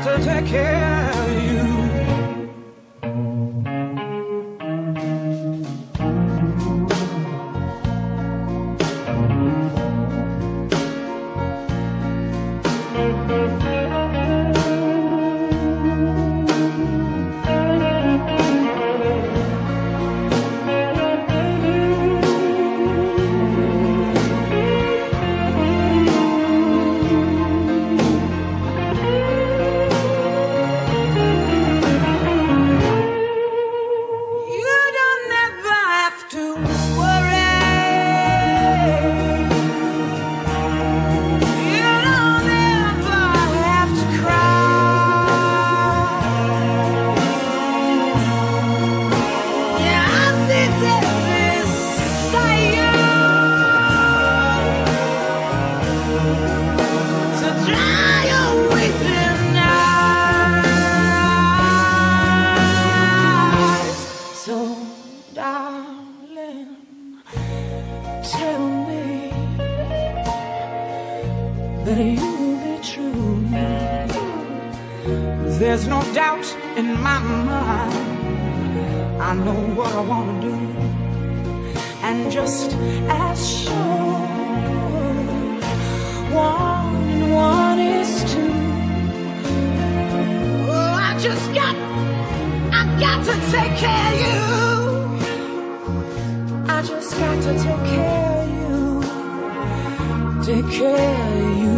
got to take care of you. There's no doubt in my mind. I know what I want to do, and just as sure, 1 and 1 is 2. Oh, I've got to take care of you. I just got to take care of you, take care of you.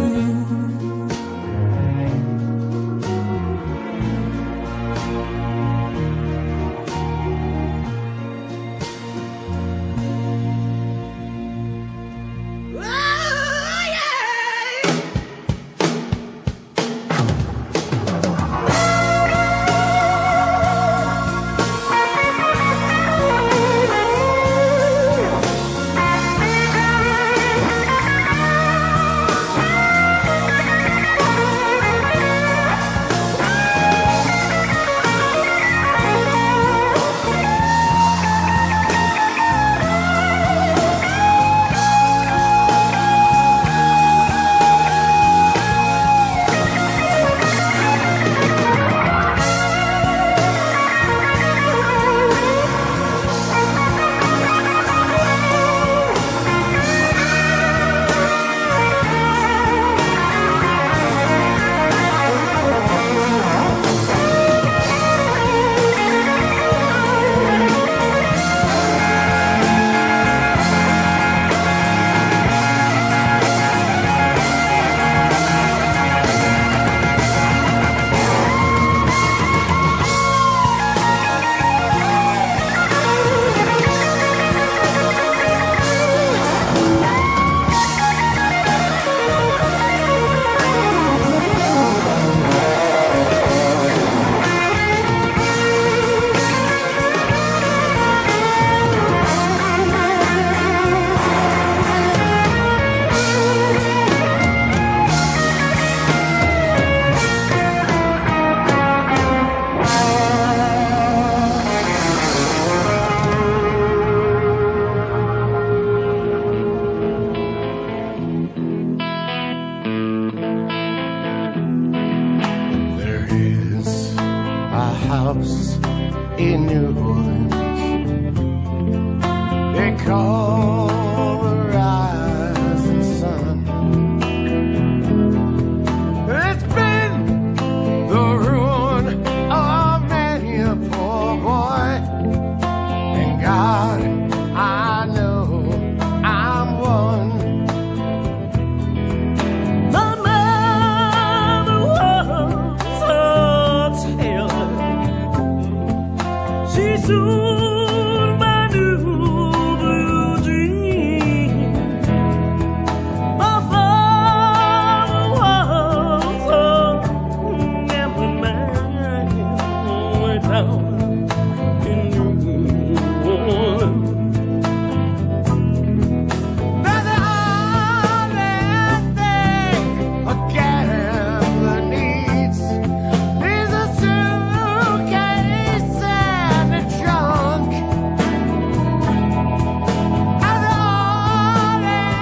In New Orleans, they call